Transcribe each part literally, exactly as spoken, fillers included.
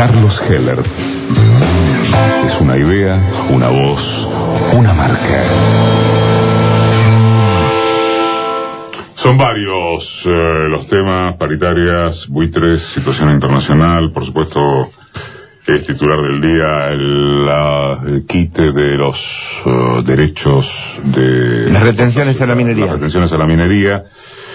Carlos Heller. Es una idea, una voz, una marca. Son varios eh, los temas: paritarias, buitres, situación internacional, por supuesto. Es titular del día el, la, el quite de los uh, derechos de... Las retenciones a la minería. Las retenciones a la minería.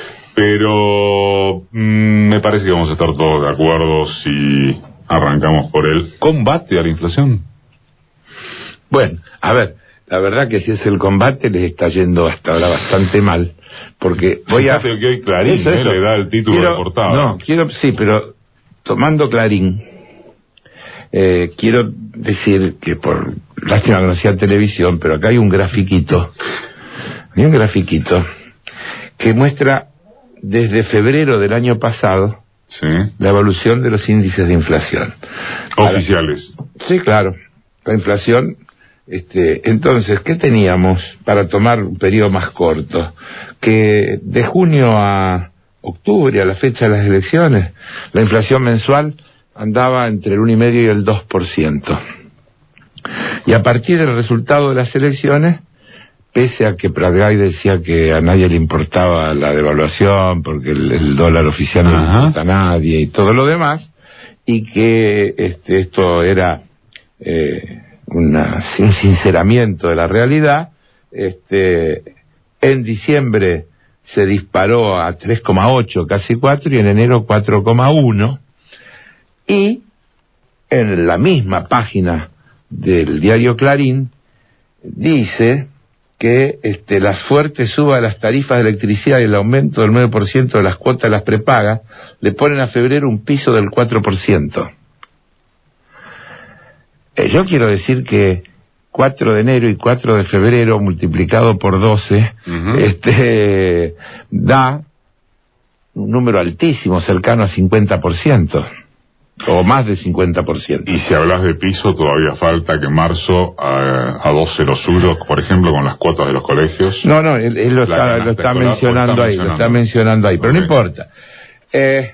Pero mmm, me parece que vamos a estar todos de acuerdo si arrancamos por el combate a la inflación. Bueno, a ver, la verdad que si es el combate les está yendo hasta ahora bastante mal, porque voy a... Fíjate que hoy Clarín eso, eso. Eh, le da el título quiero, de portada. No, quiero, sí, pero tomando Clarín... Eh, quiero decir que por lástima que no sea televisión, pero acá hay un grafiquito, hay un grafiquito que muestra desde febrero del año pasado sí. la evolución de los índices de inflación oficiales. Para, sí, claro, la inflación. Este, entonces, ¿qué teníamos para tomar un periodo más corto? Que de junio a octubre, a la fecha de las elecciones, la inflación mensual andaba entre el uno y medio y el dos por ciento. Y a partir del resultado de las elecciones, pese a que Pratgay decía que a nadie le importaba la devaluación, porque el, el dólar oficial no le importa a nadie y todo lo demás, y que este, esto era eh, una, un sinceramiento de la realidad, este, en diciembre se disparó a tres coma ocho, casi cuatro, y en enero cuatro coma uno. Y en la misma página del diario Clarín dice que este, las fuertes subas de las tarifas de electricidad y el aumento del nueve por ciento de las cuotas de las prepagas le ponen a febrero un piso del cuatro por ciento. Eh, yo quiero decir que cuatro de enero y cuatro de febrero multiplicado por doce uh-huh. este, da un número altísimo, cercano a cincuenta por ciento. O más de cincuenta por ciento. Y si hablas de piso, todavía falta que en marzo a, a doce los suyos, por ejemplo, con las cuotas de los colegios. No, no, él, él lo, está, lo está mencionando está ahí, mencionando. lo está mencionando ahí, pero okay. No importa. Eh,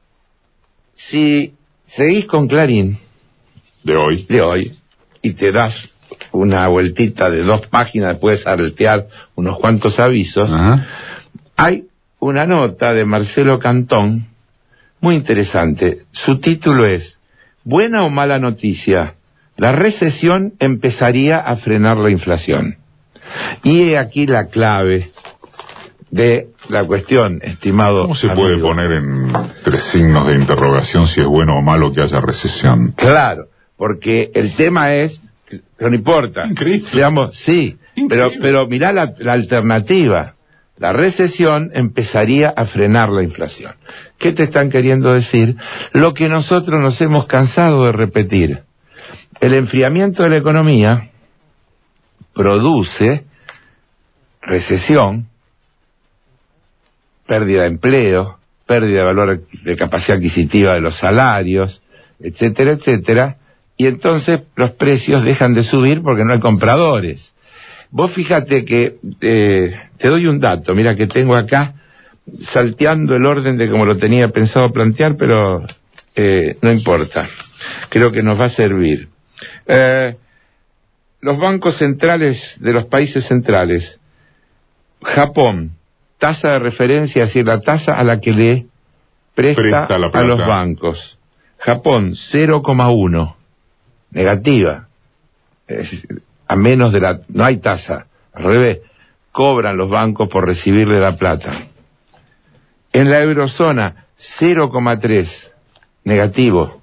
si seguís con Clarín de hoy, de hoy, y te das una vueltita de dos páginas, puedes saltear unos cuantos avisos, uh-huh. Hay una nota de Marcelo Cantón muy interesante. Su título es ¿buena o mala noticia? La recesión empezaría a frenar la inflación. Y he aquí la clave de la cuestión, estimado ¿Cómo se amigo? Puede poner en tres signos de interrogación si es bueno o malo que haya recesión? Claro, porque el tema es, pero no importa, Increíble. Seamos, sí, Increíble. pero pero mirá la, la alternativa. La recesión empezaría a frenar la inflación. ¿Qué te están queriendo decir? Lo que nosotros nos hemos cansado de repetir. El enfriamiento de la economía produce recesión, pérdida de empleo, pérdida de valor de capacidad adquisitiva de los salarios, etcétera, etcétera, y entonces los precios dejan de subir porque no hay compradores. Vos fíjate que, eh, te doy un dato, mira que tengo acá, salteando el orden de como lo tenía pensado plantear, pero eh, no importa, creo que nos va a servir. Eh, los bancos centrales de los países centrales, Japón, tasa de referencia, es decir, la tasa a la que le presta, presta a los bancos. Japón, cero coma uno, negativa. Es decir, a menos de la... no hay tasa, al revés, cobran los bancos por recibirle la plata. En la eurozona, cero coma tres, negativo.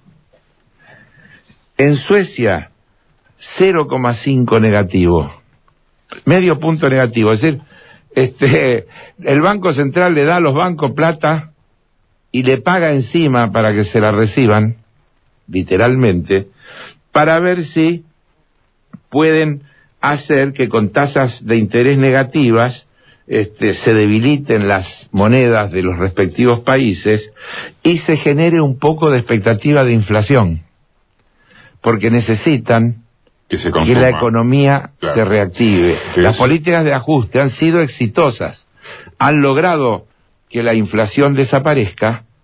En Suecia, cero coma cinco, negativo. Medio punto negativo, es decir, este, el Banco Central le da a los bancos plata y le paga encima para que se la reciban, literalmente, para ver si pueden hacer que con tasas de interés negativas este, se debiliten las monedas de los respectivos países y se genere un poco de expectativa de inflación, porque necesitan que, se que la economía claro. se reactive. ¿Qué Las es? políticas de ajuste han sido exitosas, han logrado que la inflación desaparezca,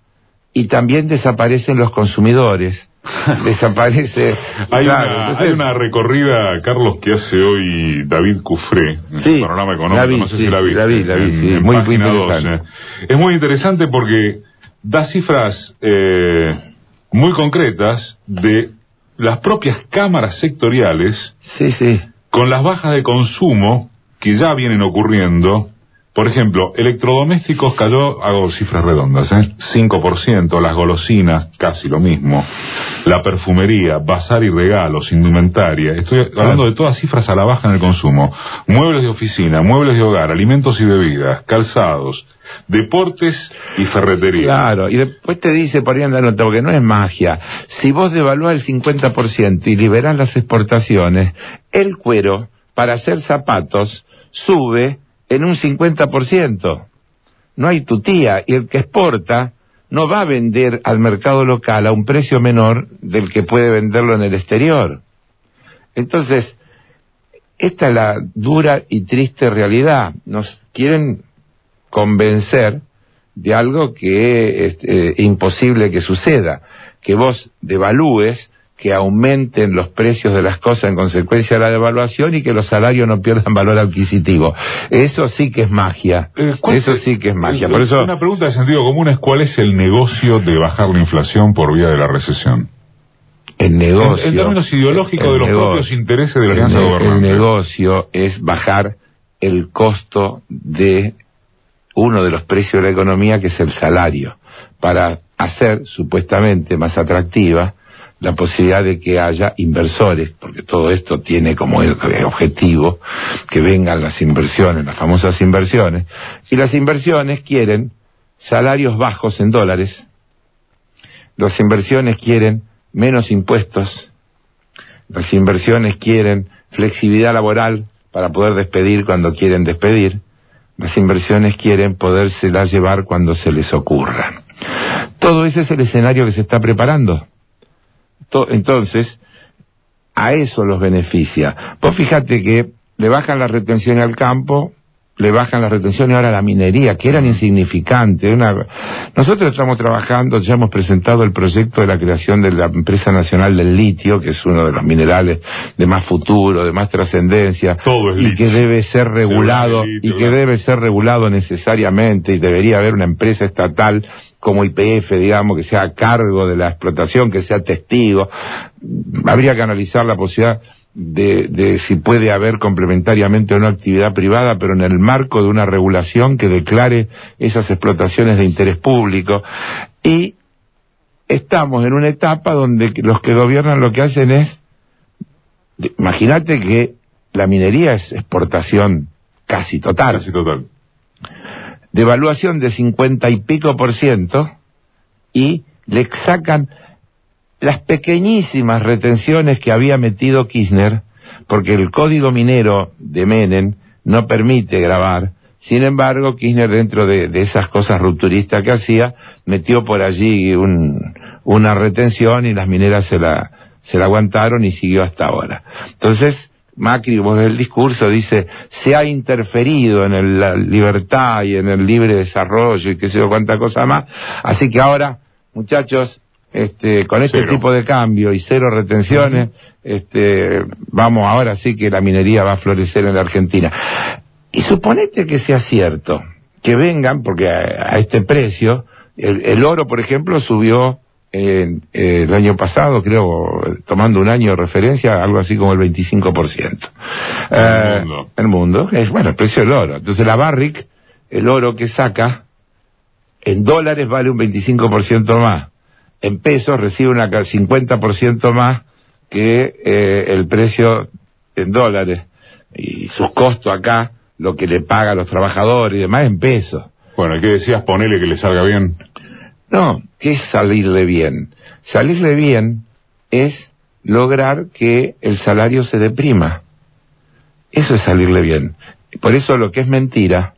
y también desaparecen los consumidores. Desaparece. hay, claro, una, entonces, hay una recorrida, Carlos, que hace hoy David Cufré en sí, el Panorama Económico, la vi, no sé sí, si la viste, la vi, la vi, en, sí, en muy, página muy interesante. doce. Es muy interesante porque da cifras eh, muy concretas de las propias cámaras sectoriales, sí, sí, con las bajas de consumo que ya vienen ocurriendo. Por ejemplo, electrodomésticos cayó, hago cifras redondas, ¿eh? cinco por ciento, las golosinas, casi lo mismo, la perfumería, bazar y regalos, indumentaria, estoy hablando de todas cifras a la baja en el consumo, muebles de oficina, muebles de hogar, alimentos y bebidas, calzados, deportes y ferretería. Claro, y después te dice por ahí anda nota, porque no es magia, si vos devaluás el cincuenta por ciento y liberás las exportaciones, el cuero para hacer zapatos sube en un cincuenta por ciento. No hay tutía, y el que exporta no va a vender al mercado local a un precio menor del que puede venderlo en el exterior. Entonces, esta es la dura y triste realidad. Nos quieren convencer de algo que es eh, imposible que suceda, que vos devalúes, que aumenten los precios de las cosas en consecuencia de la devaluación y que los salarios no pierdan valor adquisitivo. Eso sí que es magia. Eh, Eso es, sí que es magia. Eh, Por eso, una pregunta de sentido común es: ¿cuál es el negocio de bajar la inflación por vía de la recesión? el negocio... En, en términos ideológicos el de los negocio, propios intereses de la el, alianza ne- gobernante. el negocio es bajar el costo de uno de los precios de la economía, que es el salario, para hacer supuestamente más atractiva la posibilidad de que haya inversores, porque todo esto tiene como objetivo que vengan las inversiones, las famosas inversiones, y las inversiones quieren salarios bajos en dólares, las inversiones quieren menos impuestos, las inversiones quieren flexibilidad laboral para poder despedir cuando quieren despedir, las inversiones quieren podérselas llevar cuando se les ocurra. Todo ese es el escenario que se está preparando. Entonces, a eso los beneficia. Vos fíjate que le bajan la retención al campo, le bajan las retenciones ahora a la minería, que eran insignificantes. Una... Nosotros estamos trabajando, ya hemos presentado el proyecto de la creación de la Empresa Nacional del Litio, que es uno de los minerales de más futuro, de más trascendencia, Todo es y litio. que debe ser regulado, litio, y que ¿verdad? debe ser regulado necesariamente, y debería haber una empresa estatal como Y P F, digamos, que sea a cargo de la explotación, que sea testigo. Habría que analizar la posibilidad de, de si puede haber complementariamente una actividad privada, pero en el marco de una regulación que declare esas explotaciones de interés público. Y estamos en una etapa donde los que gobiernan lo que hacen es, imagínate que la minería es exportación casi total. Casi total. Devaluación de cincuenta y pico por ciento, y le sacan las pequeñísimas retenciones que había metido Kirchner, porque el código minero de Menem no permite grabar. Sin embargo, Kirchner, dentro de, de esas cosas rupturistas que hacía, metió por allí un, una retención, y las mineras se la, se la aguantaron y siguió hasta ahora. Entonces, Macri, vos del discurso, dice, se ha interferido en el, la libertad y en el libre desarrollo y qué sé yo cuánta cosa más, así que ahora, muchachos, este, con este Cero. tipo de cambio y cero retenciones, uh-huh. este, vamos, ahora sí que la minería va a florecer en la Argentina. Y suponete que sea cierto, que vengan, porque a, a este precio, el, el oro, por ejemplo, subió Eh, eh, el año pasado, creo, tomando un año de referencia, algo así como el veinticinco por ciento. El eh, mundo. El mundo, es bueno, el precio del oro. Entonces la Barrick, el oro que saca, en dólares vale un veinticinco por ciento más. En pesos recibe una cincuenta por ciento más que eh, el precio en dólares. Y sus costos acá, lo que le paga a los trabajadores y demás, en pesos. Bueno, ¿qué decías? Ponele que le salga bien. No, ¿qué es salirle bien? Salirle bien es lograr que el salario se deprima. Eso es salirle bien. Por eso lo que es mentira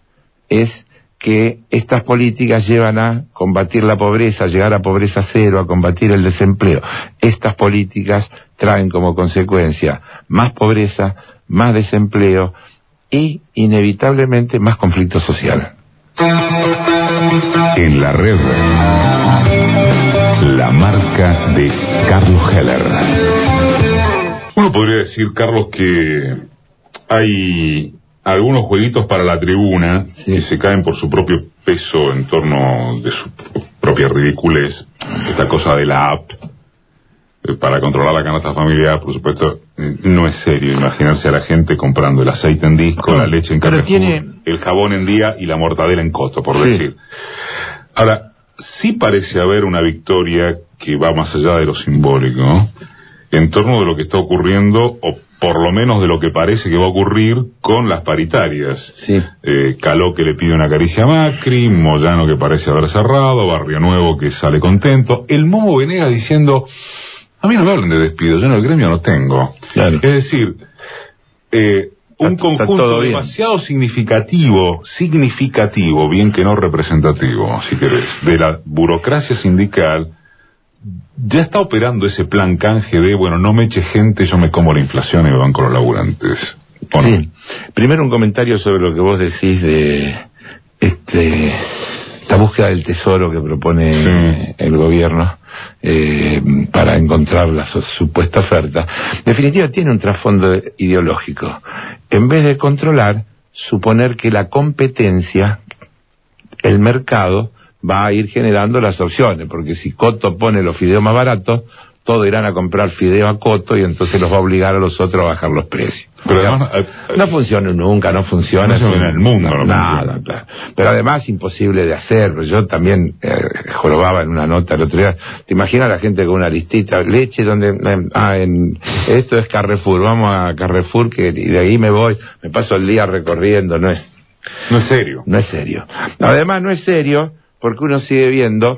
es que estas políticas llevan a combatir la pobreza, a llegar a pobreza cero, a combatir el desempleo. Estas políticas traen como consecuencia más pobreza, más desempleo y, inevitablemente, más conflicto social. En la red, la marca de Carlos Heller. Uno podría decir, Carlos, que hay algunos jueguitos para la tribuna, sí, que se caen por su propio peso en torno de su propia ridiculez. Esta cosa de la app eh, para controlar la canasta familiar, por supuesto, eh, no es serio imaginarse a la gente comprando el aceite en disco, no, la leche en Carrefour, tiene... el jabón en día y la mortadela en Coto, por sí. decir. Ahora, sí parece haber una victoria que va más allá de lo simbólico, ¿no?, en torno de lo que está ocurriendo, o por lo menos de lo que parece que va a ocurrir con las paritarias. Sí. Eh, Caló que le pide una caricia a Macri, Moyano que parece haber cerrado, Barrio Nuevo que sale contento, el Momo Venegas diciendo, a mí no me hablen de despido, yo en el gremio no tengo. Claro. Es decir, eh, un está, conjunto está demasiado significativo, significativo, bien que no representativo, si querés, de la burocracia sindical. Ya está operando ese plan canje de, bueno, no me eche gente, yo me como la inflación y me van con los laburantes. ¿O no? Sí. Primero un comentario sobre lo que vos decís de este esta búsqueda del tesoro que propone sí. el gobierno eh, para encontrar la supuesta oferta. En definitiva, tiene un trasfondo ideológico. En vez de controlar, suponer que la competencia, el mercado, va a ir generando las opciones, porque si Coto pone los fideos más baratos, todos irán a comprar fideo a Coto y entonces los va a obligar a los otros a bajar los precios. Pero además, eh, no funciona nunca, no funciona. No en el mundo, no, no nada, claro. Pero además imposible de hacer. Yo también eh, jorobaba en una nota el otro día. ¿Te imaginas la gente con una listita? Leche, donde eh, ah, en, esto es Carrefour, vamos a Carrefour, que y de ahí me voy, me paso el día recorriendo, no es... No es serio. No es serio. Además no es serio, porque uno sigue viendo,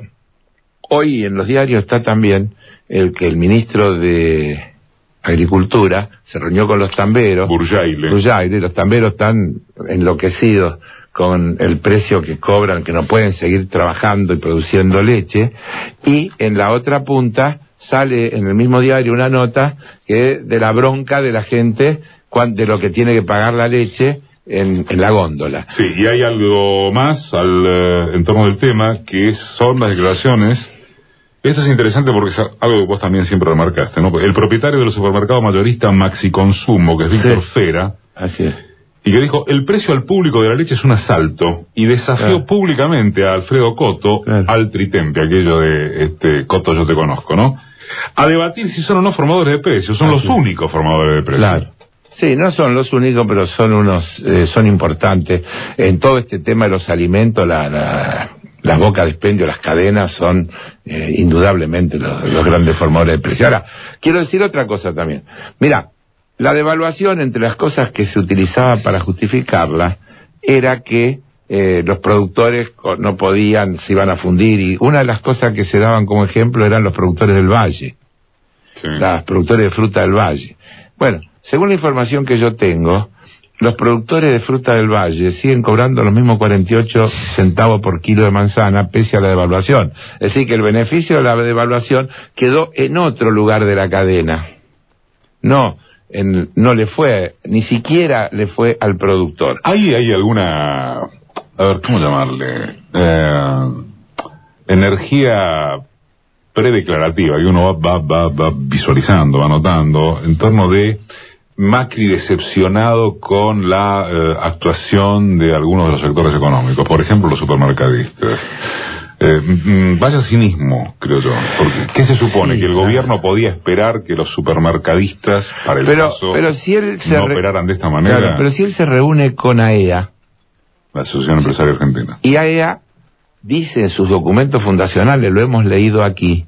hoy en los diarios está también el que el ministro de Agricultura se reunió con los tamberos, Burjaile, Burjaile, los tamberos están enloquecidos con el precio que cobran, que no pueden seguir trabajando y produciendo leche, y en la otra punta sale en el mismo diario una nota que de la bronca de la gente de lo que tiene que pagar la leche En, en la góndola. Sí, y hay algo más al, uh, en torno del tema, que son las declaraciones. Esto es interesante porque es algo que vos también siempre remarcaste, ¿no? El propietario del supermercado mayorista Maxi Consumo, que es Víctor sí. Fera, así es, y que dijo, el precio al público de la leche es un asalto, y desafió claro. públicamente a Alfredo Coto, claro. al tritempe, aquello de, este, Coto yo te conozco, ¿no?, a debatir si son o no formadores de precios. Son así. Los únicos formadores de precios. Claro. Sí, no son los únicos, pero son unos, eh, son importantes. En todo este tema de los alimentos, la, la, las bocas de expendio, las cadenas, son eh, indudablemente los, los grandes formadores de precios. Ahora, quiero decir otra cosa también. Mira, la devaluación, entre las cosas que se utilizaba para justificarla, era que eh, los productores no podían, se iban a fundir, y una de las cosas que se daban como ejemplo eran los productores del Valle, sí. los productores de fruta del Valle. Bueno, según la información que yo tengo, los productores de fruta del Valle siguen cobrando los mismos cuarenta y ocho centavos por kilo de manzana pese a la devaluación. Es decir, que el beneficio de la devaluación quedó en otro lugar de la cadena. No, en, no le fue, ni siquiera le fue al productor. ¿Hay, hay alguna, a ver, ¿cómo llamarle? Eh, energía predeclarativa que uno va, va, va, va visualizando, va notando, en torno de Macri decepcionado con la eh, actuación de algunos de los sectores económicos, por ejemplo los supermercadistas. Eh, mm, vaya cinismo, creo yo, porque ¿qué se supone? Sí, que el claro. gobierno podía esperar que los supermercadistas, para el pero, caso, pero si él se no re... operaran de esta manera? Claro, pero si él se reúne con A E A, la Asociación Empresaria Argentina, y A E A dice en sus documentos fundacionales, lo hemos leído aquí,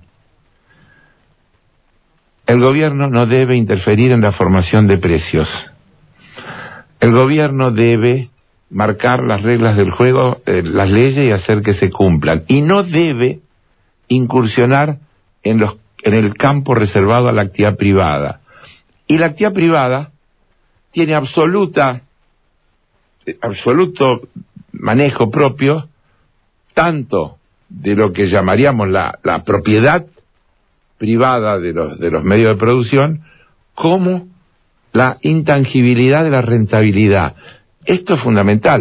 el gobierno no debe interferir en la formación de precios. El gobierno debe marcar las reglas del juego, eh, las leyes, y hacer que se cumplan. Y no debe incursionar en, los, en el campo reservado a la actividad privada. Y la actividad privada tiene absoluta, eh, absoluto manejo propio, tanto de lo que llamaríamos la, la propiedad privada de los de los medios de producción, como la intangibilidad de la rentabilidad. Esto es fundamental.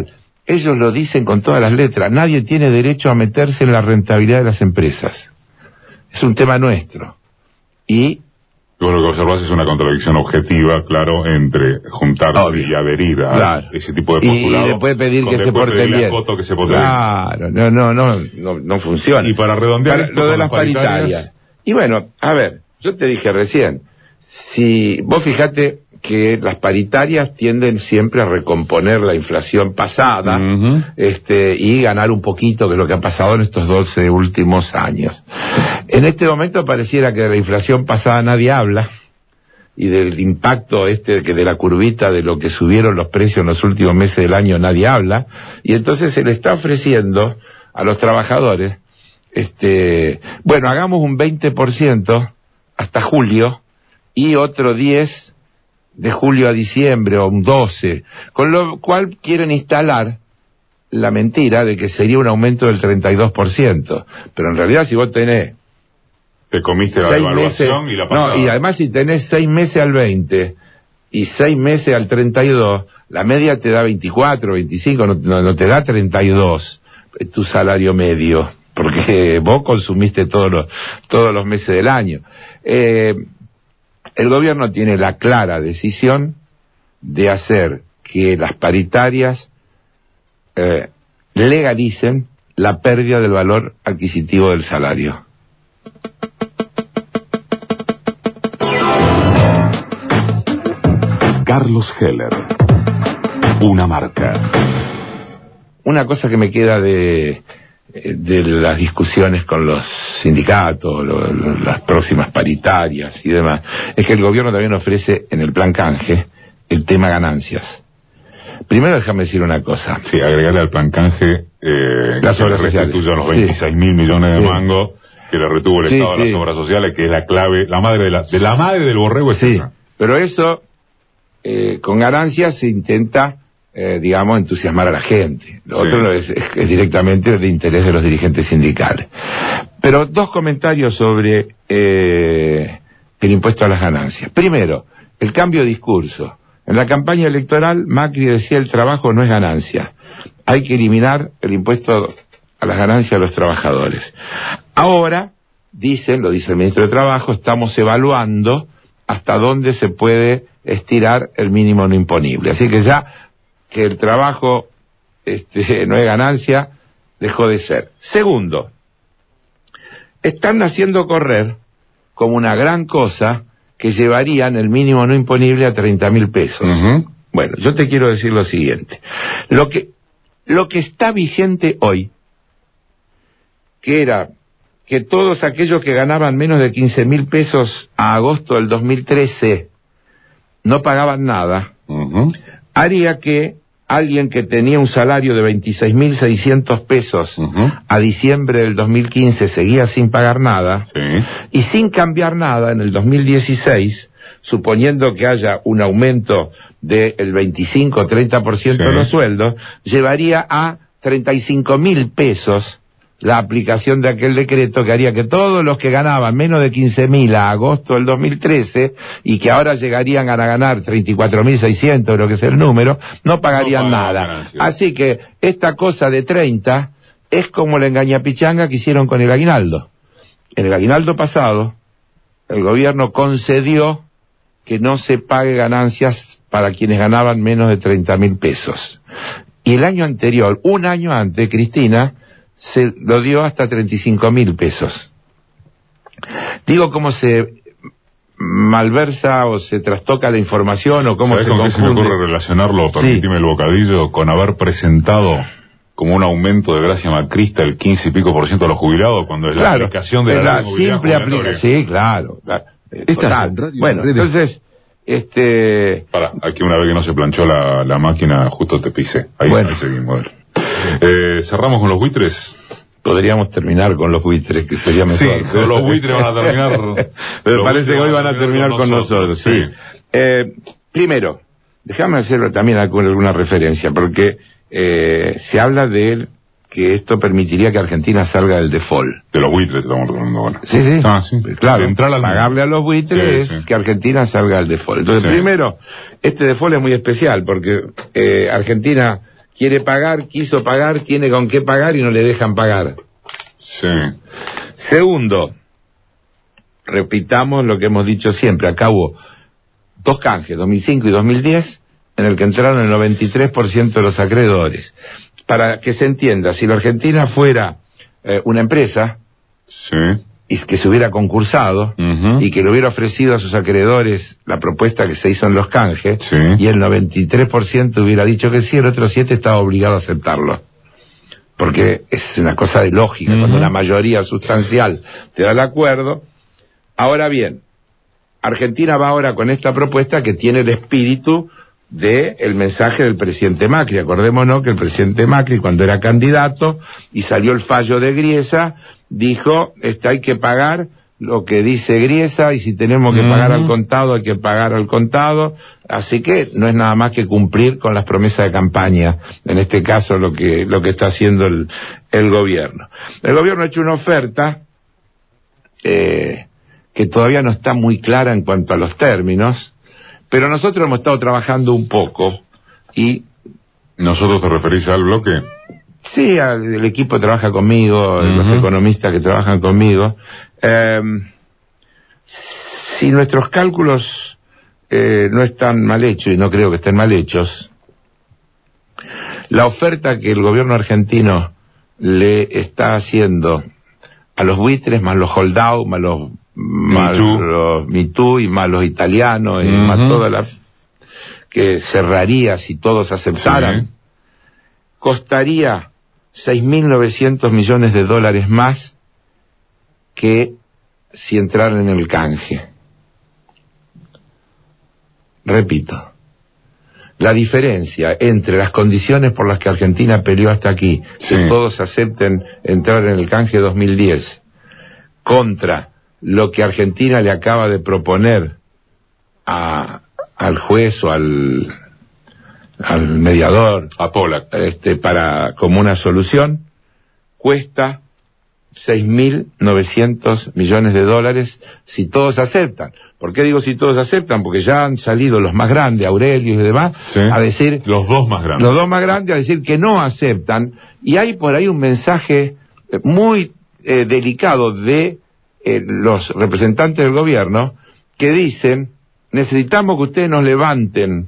ellos lo dicen con todas las letras, nadie tiene derecho a meterse en la rentabilidad de las empresas. Es un tema nuestro. Y Vos lo que observás es una contradicción objetiva, claro, entre juntarse Obvio. y adherir a Claro. ese tipo de postulado. Y después pedir que se porten bien. Que se porten claro, no, no, no, no, no funciona. Y para redondear Para, esto lo de con las paritarias... paritarias. Y bueno, a ver, yo te dije recién, si vos fijate que las paritarias tienden siempre a recomponer la inflación pasada, uh-huh. este, y ganar un poquito, que es lo que ha pasado en estos doce últimos años. En este momento pareciera que de la inflación pasada nadie habla, y del impacto este, que de la curvita de lo que subieron los precios en los últimos meses del año nadie habla, y entonces se le está ofreciendo a los trabajadores, este, bueno, hagamos un veinte por ciento hasta julio, y otro diez de julio a diciembre, o un doce, con lo cual quieren instalar la mentira de que sería un aumento del treinta y dos por ciento, pero en realidad si vos tenés te comiste la seis devaluación meses, y la pasada. no, y además si tenés seis meses al veinte y seis meses al treinta y dos, la media te da veinticuatro, veinticinco, no, no, no te da treinta y dos tu salario medio, porque vos consumiste todos los, todos los meses del año. Eh, el gobierno tiene la clara decisión de hacer que las paritarias eh, legalicen la pérdida del valor adquisitivo del salario. Carlos Heller, una marca. Una cosa que me queda de, de las discusiones con los sindicatos, lo, lo, las próximas paritarias y demás, es que el gobierno también ofrece en el plan canje el tema ganancias. Primero déjame decir una cosa. Sí, agregarle al plan canje eh, las que obras sociales. restituyan los Sí. veintiséis mil millones Sí. de mangos que le retuvo el Sí, Estado a sí. las obras sociales, que es la clave, la madre de la, de la madre del borrego es Sí, esa. pero eso, eh, con ganancias se intenta, eh, digamos, entusiasmar a la gente. Lo Sí. otro es, es, es directamente de interés de los dirigentes sindicales. Pero dos comentarios sobre eh, el impuesto a las ganancias. Primero, el cambio de discurso. En la campaña electoral, Macri decía el trabajo no es ganancia. Hay que eliminar el impuesto a las ganancias de los trabajadores. Ahora, dicen, lo dice el ministro de Trabajo, estamos evaluando hasta dónde se puede estirar el mínimo no imponible. Así que ya que el trabajo este, no es ganancia, dejó de ser. Segundo, están haciendo correr como una gran cosa que llevarían el mínimo no imponible a treinta mil pesos. Uh-huh. Bueno, yo te quiero decir lo siguiente. Lo que, lo que está vigente hoy, que era que todos aquellos que ganaban menos de quince mil pesos a agosto del dos mil trece no pagaban nada, Uh-huh. haría que alguien que tenía un salario de veintiséis mil seiscientos pesos Uh-huh. a diciembre del dos mil quince seguía sin pagar nada, Sí. y sin cambiar nada en el dos mil dieciséis, suponiendo que haya un aumento del veinticinco o treinta por ciento Sí. de los sueldos, llevaría a treinta y cinco mil pesos la aplicación de aquel decreto que haría que todos los que ganaban menos de quince mil a agosto del dos mil trece y que ahora llegarían a ganar treinta y cuatro mil seiscientos, creo que es el número, no pagarían No pagaban nada. ganancias. Así que esta cosa de treinta es como la engañapichanga que hicieron con el aguinaldo. En el aguinaldo pasado, el gobierno concedió que no se pague ganancias para quienes ganaban menos de treinta mil pesos. Y el año anterior, un año antes, Cristina se lo dio hasta treinta y cinco mil pesos. Digo cómo se malversa o se trastoca la información o cómo ¿Sabés se con qué se me confunde? ocurre relacionarlo? Sí. Permitime el bocadillo, con haber presentado como un aumento de gracia macrista el quince y pico por ciento a los jubilados, cuando es Claro, la aplicación de es la, la ley de movilidad simple jubilatoria. aplicación. Sí, claro, claro. Eh, Estás total. en Radio Bueno, Redes. entonces, este... Para, aquí una vez que no se planchó la, la máquina, justo te pisé. Ahí, Bueno. ahí seguimos. Eh, cerramos con los buitres. Podríamos terminar con los buitres, que sería mejor. Sí, pero los buitres van a terminar. Pero los parece buitres que hoy van a terminar con nosotros, sí. sí. Eh, primero, déjame hacer también alguna referencia, porque eh, se habla de que esto permitiría que Argentina salga del default. De los buitres estamos hablando ahora. Sí, sí. Ah, sí. Claro, De entrar al- pagarle a los buitres Sí, es sí. que Argentina salga del default. Entonces, Sí. primero, este default es muy especial, porque eh, Argentina quiere pagar, quiso pagar, tiene con qué pagar y no le dejan pagar. Sí. Segundo, repitamos lo que hemos dicho siempre, acá hubo dos canjes, dos mil cinco y dos mil diez, en el que entraron el noventa y tres por ciento de los acreedores. Para que se entienda, si la Argentina fuera eh, una empresa, sí, y que se hubiera concursado, uh-huh, y que le hubiera ofrecido a sus acreedores la propuesta que se hizo en los canjes, sí, y el noventa y tres por ciento hubiera dicho que sí, el otro siete por ciento estaba obligado a aceptarlo. Porque es una cosa de lógica, uh-huh, cuando una mayoría sustancial te da el acuerdo. Ahora bien, Argentina va ahora con esta propuesta que tiene el espíritu de el mensaje del presidente Macri. Acordémonos que el presidente Macri, cuando era candidato y salió el fallo de Griesa, dijo, este, hay que pagar lo que dice Griesa, y si tenemos que uh-huh. pagar al contado, hay que pagar al contado. Así que no es nada más que cumplir con las promesas de campaña, en este caso lo que lo que está haciendo el, el gobierno. El gobierno ha hecho una oferta eh, que todavía no está muy clara en cuanto a los términos, pero nosotros hemos estado trabajando un poco y... ¿Nosotros te referís al bloque? Sí, el equipo trabaja conmigo, uh-huh, los economistas que trabajan conmigo. Eh, si nuestros cálculos eh, no están mal hechos, y no creo que estén mal hechos, la oferta que el gobierno argentino le está haciendo a los buitres, más los holdout, más los más los Me Too y más los italianos, y uh-huh, más toda la que cerraría si todos aceptaran, sí, costaría seis mil novecientos millones de dólares más que si entraran en el canje. Repito, la diferencia entre las condiciones por las que Argentina peleó hasta aquí, sí, que todos acepten entrar en el canje dos mil diez, contra lo que Argentina le acaba de proponer a, al juez o al, al mediador, a Pollack, este, para, como una solución, cuesta seis mil novecientos millones de dólares si todos aceptan. ¿Por qué digo si todos aceptan? Porque ya han salido los más grandes, Aurelio y demás, sí, a decir... Los dos más grandes. Los dos más grandes a decir que no aceptan, y hay por ahí un mensaje muy eh, delicado de eh, los representantes del gobierno que dicen, necesitamos que ustedes nos levanten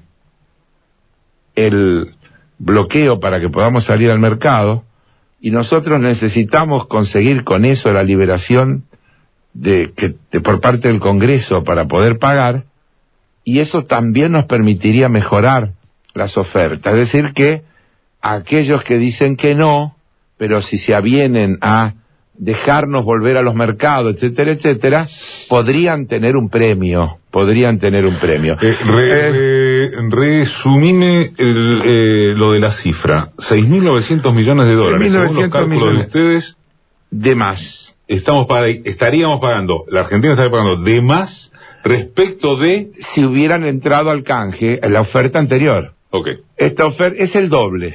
el bloqueo para que podamos salir al mercado, y nosotros necesitamos conseguir con eso la liberación de, que, de por parte del Congreso para poder pagar, y eso también nos permitiría mejorar las ofertas. Es decir, que aquellos que dicen que no, pero si se avienen a dejarnos volver a los mercados, etcétera, etcétera, podrían tener un premio, podrían tener un premio. Eh, re, eh, re, resumime el, eh, lo de la cifra, seis mil novecientos millones de dólares, según los cálculos millones de ustedes, de más. Estamos para, estaríamos pagando, la Argentina estaría pagando de más respecto de... Si hubieran entrado al canje en la oferta anterior. Ok. Esta oferta es el doble.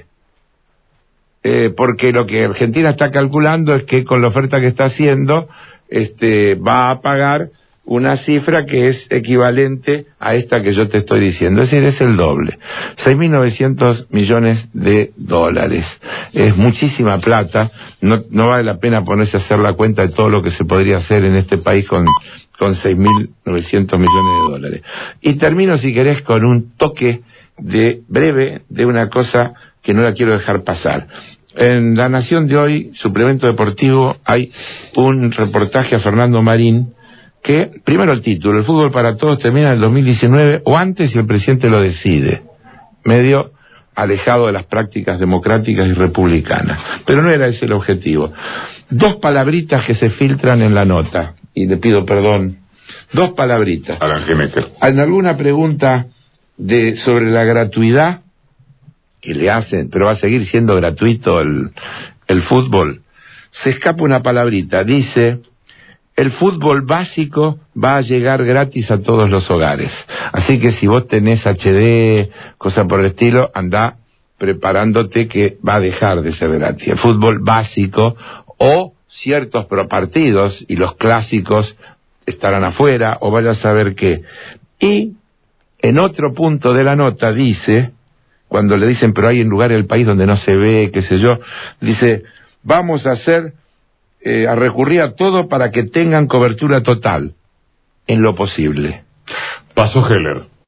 Eh, porque lo que Argentina está calculando es que con la oferta que está haciendo, este, va a pagar una cifra que es equivalente a esta que yo te estoy diciendo, es decir, es el doble, seis mil novecientos millones de dólares, es muchísima plata, no, no vale la pena ponerse a hacer la cuenta de todo lo que se podría hacer en este país con, con seis mil novecientos millones de dólares. Y termino, si querés, con un toque de breve de una cosa que no la quiero dejar pasar. En La Nación de hoy, suplemento deportivo, hay un reportaje a Fernando Marín que, primero el título, el fútbol para todos termina en el dos mil diecinueve o antes si el presidente lo decide, medio alejado de las prácticas democráticas y republicanas, pero no era ese el objetivo. Dos palabritas que se filtran en la nota, y le pido perdón, dos palabritas. Alan Genecker. En alguna pregunta de sobre la gratuidad que le hacen, pero va a seguir siendo gratuito el, el fútbol, se escapa una palabrita, dice, el fútbol básico va a llegar gratis a todos los hogares. Así que si vos tenés H D, cosa por el estilo, andá preparándote que va a dejar de ser gratis. El fútbol básico o ciertos partidos y los clásicos estarán afuera o vaya a saber qué. Y en otro punto de la nota dice cuando le dicen, pero hay en lugares del país donde no se ve, qué sé yo, dice, vamos a hacer, eh, a recurrir a todo para que tengan cobertura total, en lo posible. Pasó Heller.